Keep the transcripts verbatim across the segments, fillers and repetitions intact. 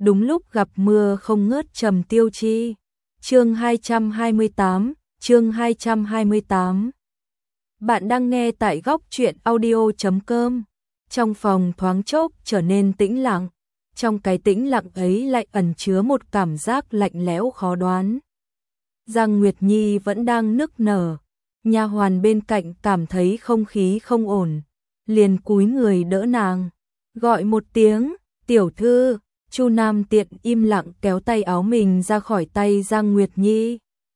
đúng lúc gặp mưa không ngớt trầm tiêu chi. Chương hai trăm hai mươi tám, chương hai trăm hai mươi tám. Bạn đang nghe tại góc truyện audio chấm com. Trong phòng thoáng chốc trở nên tĩnh lặng, trong cái tĩnh lặng ấy lại ẩn chứa một cảm giác lạnh lẽo khó đoán. Giang Nguyệt Nhi vẫn đang nức nở, nha hoàn bên cạnh cảm thấy không khí không ổn, liền cúi người đỡ nàng, gọi một tiếng, "Tiểu thư." Chu Nam Tiện im lặng kéo tay áo mình ra khỏi tay Giang Nguyệt Nhi.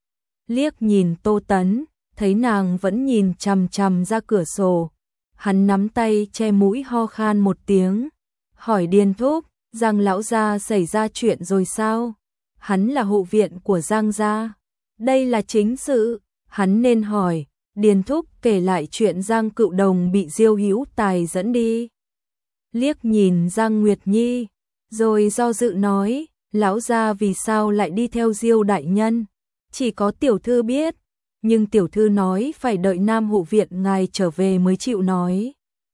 Liếc nhìn Tô Tấn, thấy nàng vẫn nhìn chằm chằm ra cửa sổ. Hắn nắm tay che mũi ho khan một tiếng, hỏi Điền thúc, Giang lão gia xảy ra chuyện rồi sao? Hắn là hộ viện của Giang gia, đây là chính sự, hắn nên hỏi. Điền thúc kể lại chuyện Giang Cựu Đồng bị Diêu Hữu Tài dẫn đi. Liếc nhìn Giang Nguyệt Nhi, rồi do dự nói, lão gia vì sao lại đi theo Diêu đại nhân? Chỉ có tiểu thư biết, nhưng tiểu thư nói phải đợi Nam hộ viện ngài trở về mới chịu nói.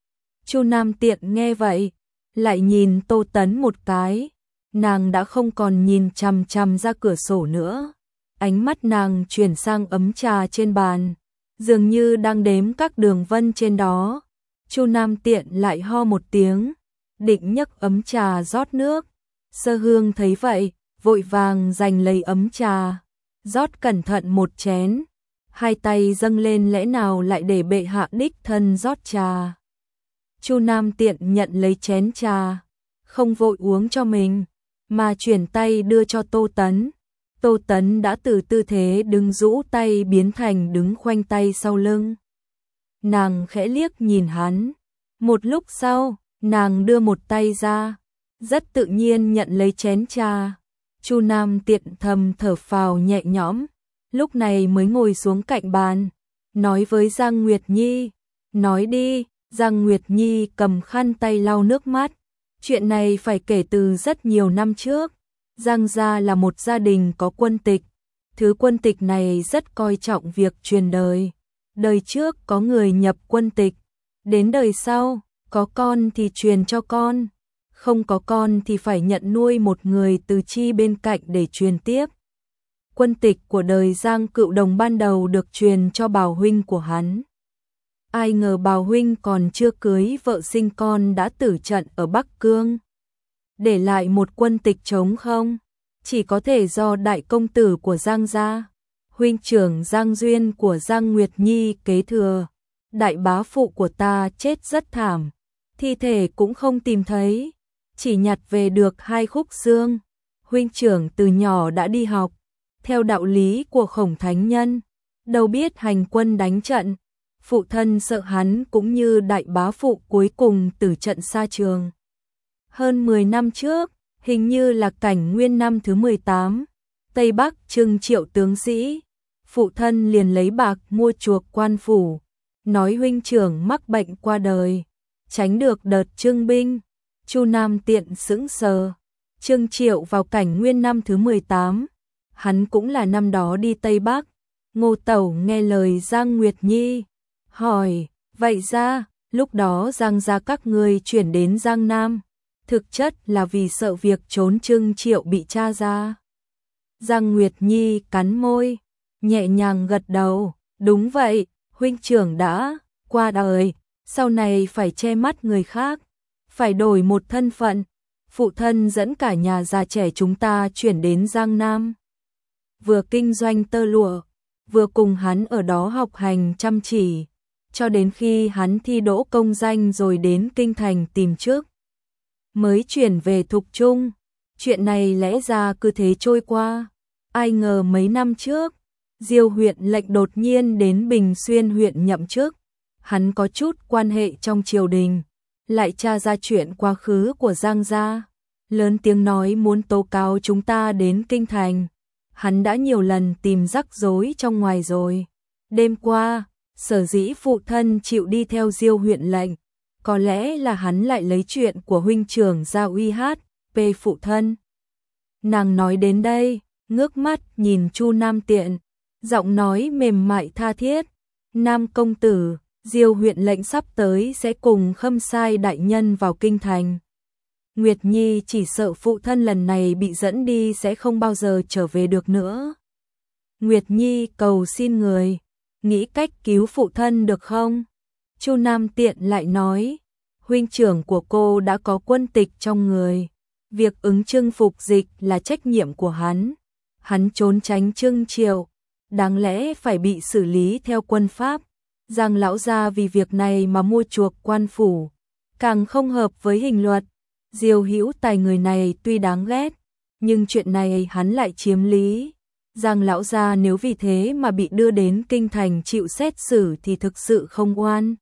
Chu Nam Tiện nghe vậy, lại nhìn Tô Tấn một cái, nàng đã không còn nhìn chằm chằm ra cửa sổ nữa, ánh mắt nàng chuyển sang ấm trà trên bàn, dường như đang đếm các đường vân trên đó. Chu Nam Tiện lại ho một tiếng, định nhấc ấm trà rót nước. Sơ Hương thấy vậy, vội vàng giành lấy ấm trà, rót cẩn thận một chén, hai tay dâng lên, lẽ nào lại để bệ hạ đích thân rót trà. Chu Nam Tiện nhận lấy chén trà, không vội uống cho mình, mà chuyển tay đưa cho Tô Tấn. Tô Tấn đã từ tư thế đứng rũ tay biến thành đứng khoanh tay sau lưng. Nàng khẽ liếc nhìn hắn, một lúc sau, nàng đưa một tay ra, rất tự nhiên nhận lấy chén trà. Chu Nam Tiện thầm thở phào nhẹ nhõm, lúc này mới ngồi xuống cạnh bàn, nói với Giang Nguyệt Nhi, nói đi. Giang Nguyệt Nhi cầm khăn tay lau nước mắt, chuyện này phải kể từ rất nhiều năm trước. Giang gia là một gia đình có quân tịch, thứ quân tịch này rất coi trọng việc truyền đời. Đời trước có người nhập quân tịch, đến đời sau, có con thì truyền cho con, không có con thì phải nhận nuôi một người từ chi bên cạnh để truyền tiếp. Quân tịch của đời Giang Cựu Đồng ban đầu được truyền cho Bào huynh của hắn. Ai ngờ Bào huynh còn chưa cưới vợ sinh con đã tử trận ở Bắc Cương, để lại một quân tịch trống không, chỉ có thể do đại công tử của Giang gia, huynh trưởng Giang Duyên của Giang Nguyệt Nhi kế thừa. Đại bá phụ của ta chết rất thảm, thi thể cũng không tìm thấy, chỉ nhặt về được hai khúc xương. Huynh trưởng từ nhỏ đã đi học, theo đạo lý của Khổng Thánh Nhân, đâu biết hành quân đánh trận. Phụ thân sợ hắn cũng như đại bá phụ cuối cùng tử trận xa trường. Hơn mười năm trước, hình như là cảnh nguyên năm thứ mười tám, Tây Bắc trưng triệu tướng sĩ, phụ thân liền lấy bạc mua chuộc quan phủ, nói huynh trưởng mắc bệnh qua đời, tránh được đợt trưng binh. Chu Nam Tiện sững sờ, trưng triệu vào cảnh nguyên năm thứ mười tám, hắn cũng là năm đó đi Tây Bắc. Ngô Tẩu nghe lời Giang Nguyệt Nhi, hỏi, vậy ra, lúc đó Giang gia các ngươi chuyển đến Giang Nam, thực chất là vì sợ việc trốn trưng triệu bị tra ra. Giang Nguyệt Nhi cắn môi, nhẹ nhàng gật đầu, đúng vậy, huynh trưởng đã qua đời, sau này phải che mắt người khác, phải đổi một thân phận. Phụ thân dẫn cả nhà già trẻ chúng ta chuyển đến Giang Nam, vừa kinh doanh tơ lụa, vừa cùng hắn ở đó học hành chăm chỉ, cho đến khi hắn thi đỗ công danh rồi đến kinh thành tìm chức, mới chuyển về Thục Trung. Chuyện này lẽ ra cứ thế trôi qua, ai ngờ mấy năm trước, Diêu huyện lệnh đột nhiên đến Bình Xuyên huyện nhậm chức, hắn có chút quan hệ trong triều đình, lại tra ra chuyện quá khứ của Giang gia, lớn tiếng nói muốn tố cáo chúng ta đến kinh thành. Hắn đã nhiều lần tìm rắc rối trong ngoài rồi. Đêm qua, sở dĩ phụ thân chịu đi theo Diêu huyện lệnh, có lẽ là hắn lại lấy chuyện của huynh trưởng ra uy hát về phụ thân. Nàng nói đến đây, ngước mắt nhìn Chu Nam Tiện, giọng nói mềm mại tha thiết, Nam công tử, Diêu huyện lệnh sắp tới sẽ cùng Khâm Sai đại nhân vào kinh thành. Nguyệt Nhi chỉ sợ phụ thân lần này bị dẫn đi sẽ không bao giờ trở về được nữa. Nguyệt Nhi cầu xin người, nghĩ cách cứu phụ thân được không? Chu Nam Tiện lại nói, huynh trưởng của cô đã có quân tịch trong người, việc ứng trưng phục dịch là trách nhiệm của hắn. Hắn trốn tránh trưng triệu, đáng lẽ phải bị xử lý theo quân pháp. Giang lão gia vì việc này mà mua chuộc quan phủ, càng không hợp với hình luật. Diêu Hữu Tài người này tuy đáng ghét, nhưng chuyện này hắn lại chiếm lý. Giang lão gia nếu vì thế mà bị đưa đến kinh thành chịu xét xử thì thực sự không oan.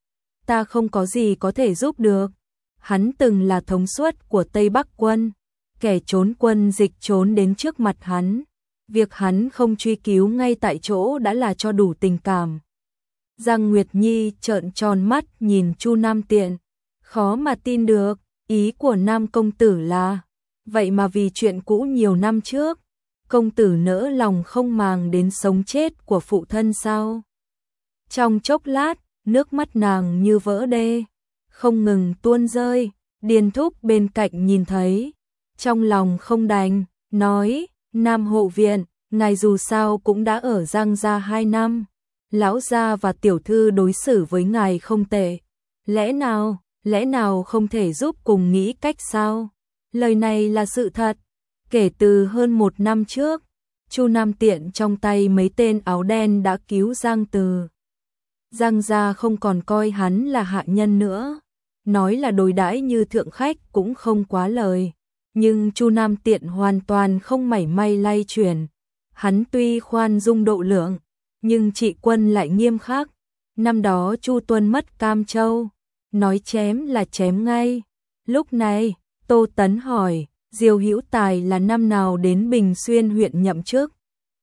Ta không có gì có thể giúp được. Hắn từng là thống suất của Tây Bắc quân, kẻ trốn quân dịch trốn đến trước mặt hắn. Việc hắn không truy cứu ngay tại chỗ đã là cho đủ tình cảm. Giang Nguyệt Nhi trợn tròn mắt nhìn Chu Nam Tiện, khó mà tin được, ý của Nam công tử là, vậy mà vì chuyện cũ nhiều năm trước, công tử nỡ lòng không màng đến sống chết của phụ thân sao? Trong chốc lát, nước mắt nàng như vỡ đê, không ngừng tuôn rơi. Điền Thúc bên cạnh nhìn thấy, trong lòng không đành, nói, Nam hộ viện, ngài dù sao cũng đã ở Giang gia hai năm, lão gia và tiểu thư đối xử với ngài không tệ, lẽ nào, lẽ nào không thể giúp cùng nghĩ cách sao? Lời này là sự thật. Kể từ hơn một năm trước, Chu Nam Tiện trong tay mấy tên áo đen đã cứu Giang Từ. Giang gia không còn coi hắn là hạ nhân nữa, nói là đối đãi như thượng khách cũng không quá lời. Nhưng Chu Nam Tiện hoàn toàn không mảy may lay chuyển. Hắn tuy khoan dung độ lượng, nhưng trị quân lại nghiêm khắc. Năm đó Chu Tuân mất Cam Châu, nói chém là chém ngay. Lúc này, Tô Tấn hỏi, Diêu Hữu Tài là năm nào đến Bình Xuyên huyện nhậm chức?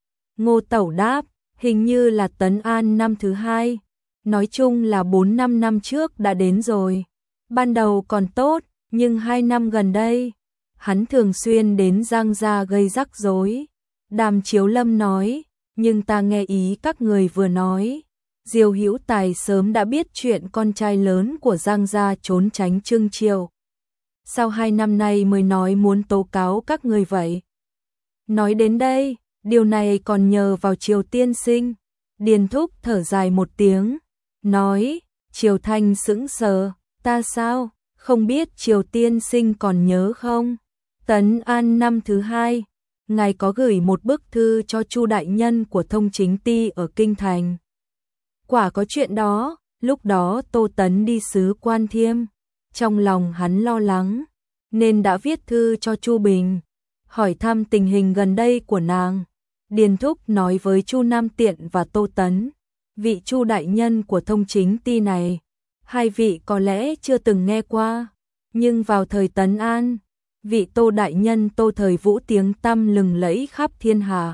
Ngô Tẩu đáp, hình như là Tấn An năm thứ hai. Nói chung là bốn năm năm trước đã đến rồi. Ban đầu còn tốt, nhưng hai năm gần đây, hắn thường xuyên đến Giang gia gây rắc rối. Đàm Chiếu Lâm nói, nhưng ta nghe ý các người vừa nói. Diêu Hữu Tài sớm đã biết chuyện con trai lớn của Giang gia trốn tránh trưng triệu. Sau hai năm nay mới nói muốn tố cáo các người vậy. Nói đến đây, điều này còn nhờ vào Triều tiên sinh. Điền Thúc thở dài một tiếng, nói, Triều Thanh sững sờ, ta sao, không biết Triều tiên sinh còn nhớ không? Tấn An năm thứ hai, ngài có gửi một bức thư cho Chu đại nhân của Thông Chính Ty ở Kinh Thành. Quả có chuyện đó, lúc đó Tô Tấn đi sứ Quan Thiêm, trong lòng hắn lo lắng, nên đã viết thư cho Chu Bình, hỏi thăm tình hình gần đây của nàng. Điền Thúc nói với Chu Nam Tiện và Tô Tấn, vị Chu đại nhân của Thông Chính Ty này, hai vị có lẽ chưa từng nghe qua, nhưng vào thời Tấn An, vị Tô đại nhân Tô Thời Vũ tiếng tăm lừng lẫy khắp thiên hạ.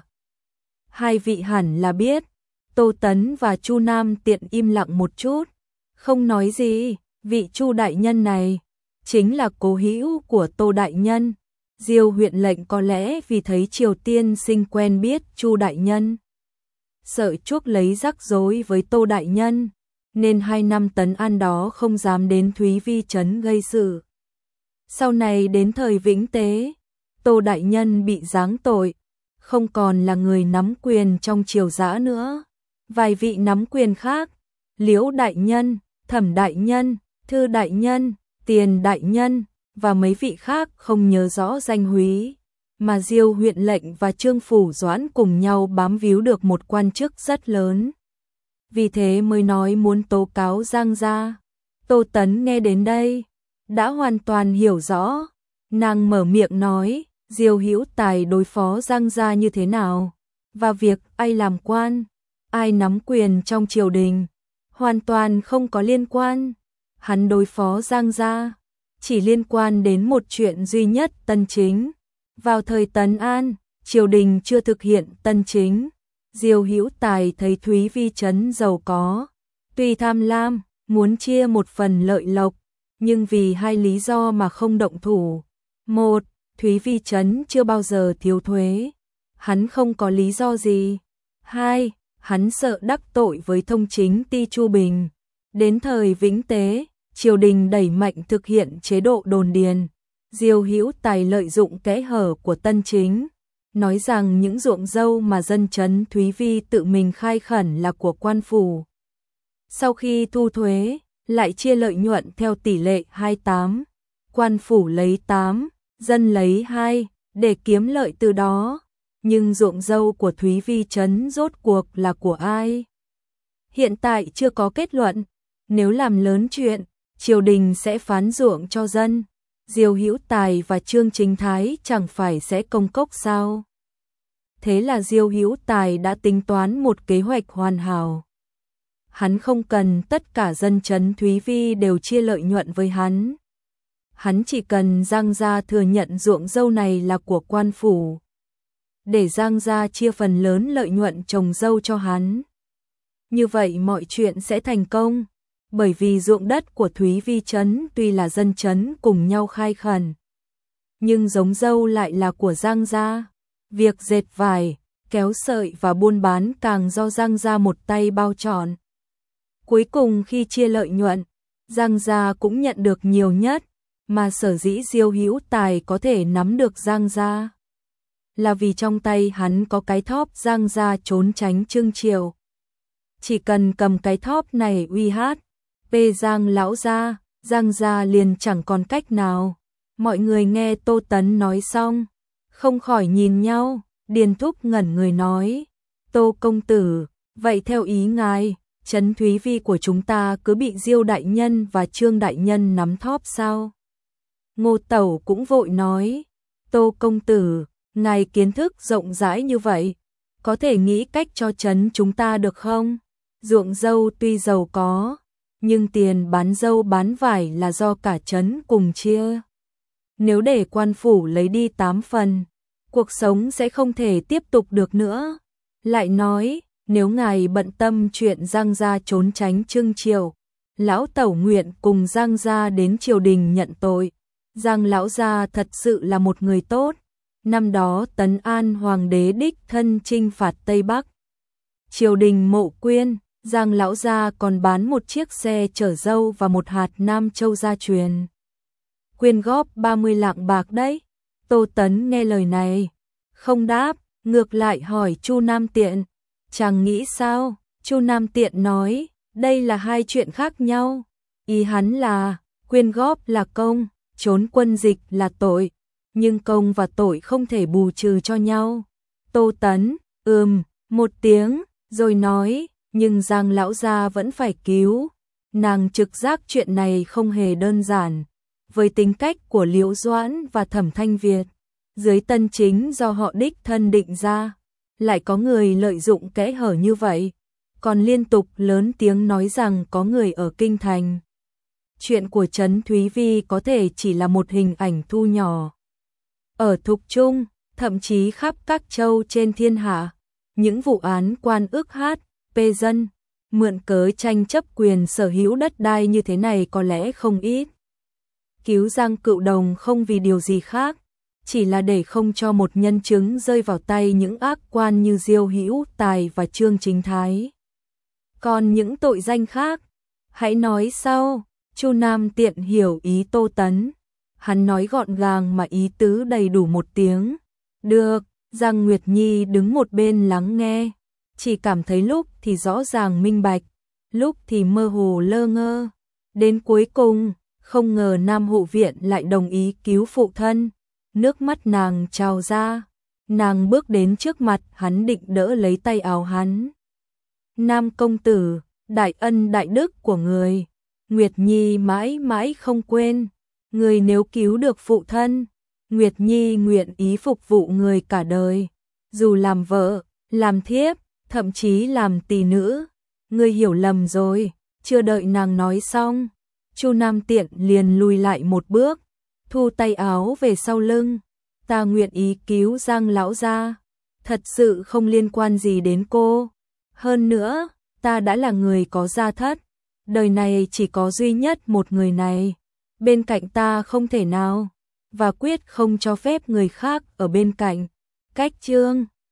Hai vị hẳn là biết. Tô Tấn và Chu Nam Tiện im lặng một chút, không nói gì. Vị Chu đại nhân này chính là cố hữu của Tô đại nhân. Diêu huyện lệnh có lẽ vì thấy Triều tiên sinh quen biết Chu đại nhân, sợ chuốc lấy rắc rối với Tô đại nhân, nên hai năm Tấn An đó không dám đến Thúy Vi trấn gây sự. Sau này đến thời Vĩnh Tế, Tô đại nhân bị giáng tội, không còn là người nắm quyền trong triều giã nữa. Vài vị nắm quyền khác, Liễu đại nhân, Thẩm đại nhân, Thư đại nhân, Tiền đại nhân và mấy vị khác không nhớ rõ danh húy, mà Diêu huyện lệnh và Trương Phủ Doãn cùng nhau bám víu được một quan chức rất lớn. Vì thế mới nói muốn tố cáo Giang gia. Tô Tấn nghe đến đây, đã hoàn toàn hiểu rõ. Nàng mở miệng nói, Diêu Hữu Tài đối phó Giang gia như thế nào, và việc ai làm quan, ai nắm quyền trong triều đình, hoàn toàn không có liên quan. Hắn đối phó Giang gia chỉ liên quan đến một chuyện duy nhất, tân chính. Vào thời Tấn An, triều đình chưa thực hiện tân chính. Diêu Hữu Tài thấy Thúy Vi trấn giàu có, tuy tham lam, muốn chia một phần lợi lộc, nhưng vì hai lý do mà không động thủ. Một, Thúy Vi trấn chưa bao giờ thiếu thuế, hắn không có lý do gì. Hai, hắn sợ đắc tội với Thông Chính Ty Chu Bình. Đến thời Vĩnh Tế, triều đình đẩy mạnh thực hiện chế độ đồn điền, Diêu Hữu Tài lợi dụng kẽ hở của Tân Chính, nói rằng những ruộng dâu mà dân trấn Thúy Vi tự mình khai khẩn là của quan phủ. Sau khi thu thuế, lại chia lợi nhuận theo tỷ lệ hai mươi tám, quan phủ lấy tám, dân lấy hai, để kiếm lợi từ đó. Nhưng ruộng dâu của Thúy Vi trấn rốt cuộc là của ai? Hiện tại chưa có kết luận, nếu làm lớn chuyện, triều đình sẽ phán ruộng cho dân. Diêu Hữu Tài và Trương Chính Thái chẳng phải sẽ công cốc sao? Thế là Diêu Hữu Tài đã tính toán một kế hoạch hoàn hảo. Hắn không cần tất cả dân trấn Thúy Vi đều chia lợi nhuận với hắn. Hắn chỉ cần Giang gia thừa nhận ruộng dâu này là của quan phủ, để Giang gia chia phần lớn lợi nhuận trồng dâu cho hắn. Như vậy mọi chuyện sẽ thành công, bởi vì ruộng đất của Thúy Vi trấn tuy là dân trấn cùng nhau khai khẩn, nhưng giống dâu lại là của Giang gia. Việc dệt vải, kéo sợi và buôn bán càng do Giang gia một tay bao trọn. Cuối cùng khi chia lợi nhuận, Giang gia cũng nhận được nhiều nhất, mà sở dĩ Diêu Hữu Tài có thể nắm được Giang gia là vì trong tay hắn có cái thóp Giang gia trốn tránh Trương Triều. Chỉ cần cầm cái thóp này uy hát bê Giang lão gia, Giang gia liền chẳng còn cách nào. Mọi người nghe Tô Tấn nói xong, không khỏi nhìn nhau. Điền Thúc ngẩn người nói: Tô công tử, vậy theo ý ngài, trấn Thúy Vi của chúng ta cứ bị Diêu đại nhân và Trương đại nhân nắm thóp sao? Ngô Tẩu cũng vội nói: Tô công tử, ngài kiến thức rộng rãi như vậy, có thể nghĩ cách cho trấn chúng ta được không? Ruộng dâu tuy giàu có, nhưng tiền bán dâu bán vải là do cả trấn cùng chia. Nếu để quan phủ lấy đi tám phần, cuộc sống sẽ không thể tiếp tục được nữa. Lại nói, nếu ngài bận tâm chuyện Giang gia trốn tránh Trương Triều, lão tẩu nguyện cùng Giang gia đến triều đình nhận tội. Giang lão gia thật sự là một người tốt. Năm đó Tấn An hoàng đế đích thân chinh phạt Tây Bắc, triều đình mộ quyên, Giang lão gia còn bán một chiếc xe chở dâu và một hạt Nam Châu gia truyền, quyên góp ba mươi lạng bạc đấy. Tô Tấn nghe lời này, không đáp, ngược lại hỏi Chu Nam Tiện: chàng nghĩ sao? Chu Nam Tiện nói: đây là hai chuyện khác nhau. Ý hắn là, quyên góp là công, trốn quân dịch là tội, nhưng công và tội không thể bù trừ cho nhau. Tô Tấn, ừm, một tiếng, rồi nói: nhưng Giang lão gia vẫn phải cứu. Nàng trực giác chuyện này không hề đơn giản. Với tính cách của Liễu Doãn và Thẩm Thanh Việt, dưới Tân Chính do họ đích thân định ra, lại có người lợi dụng kẽ hở như vậy, còn liên tục lớn tiếng nói rằng có người ở kinh thành. Chuyện của trấn Thúy Vi có thể chỉ là một hình ảnh thu nhỏ. Ở Thục Trung, thậm chí khắp các châu trên thiên hạ, những vụ án quan ức hát, pê dân, mượn cớ tranh chấp quyền sở hữu đất đai như thế này có lẽ không ít. Cứu Giang Cựu Đồng không vì điều gì khác, chỉ là để không cho một nhân chứng rơi vào tay những ác quan như Diêu Hữu Tài và Trương Chính Thái. Còn những tội danh khác, hãy nói sau. Chu Nam Tiện hiểu ý Tô Tấn, hắn nói gọn gàng mà ý tứ đầy đủ một tiếng. Được. Giang Nguyệt Nhi đứng một bên lắng nghe, chỉ cảm thấy lúc thì rõ ràng minh bạch, lúc thì mơ hồ lơ ngơ. Đến cuối cùng, không ngờ Nam Hộ Viện lại đồng ý cứu phụ thân. Nước mắt nàng trào ra, nàng bước đến trước mặt hắn định đỡ lấy tay áo hắn. Nam công tử, đại ân đại đức của người, Nguyệt Nhi mãi mãi không quên. Người nếu cứu được phụ thân, Nguyệt Nhi nguyện ý phục vụ người cả đời, dù làm vợ, làm thiếp, thậm chí làm tỳ nữ. Người hiểu lầm rồi. Chưa đợi nàng nói xong, Chu Nam Tiện liền lùi lại một bước, thu tay áo về sau lưng. Ta nguyện ý cứu Giang lão gia, thật sự không liên quan gì đến cô. Hơn nữa, ta đã là người có gia thất, đời này chỉ có duy nhất một người này, bên cạnh ta không thể nào, và quyết không cho phép người khác ở bên cạnh. Cách chương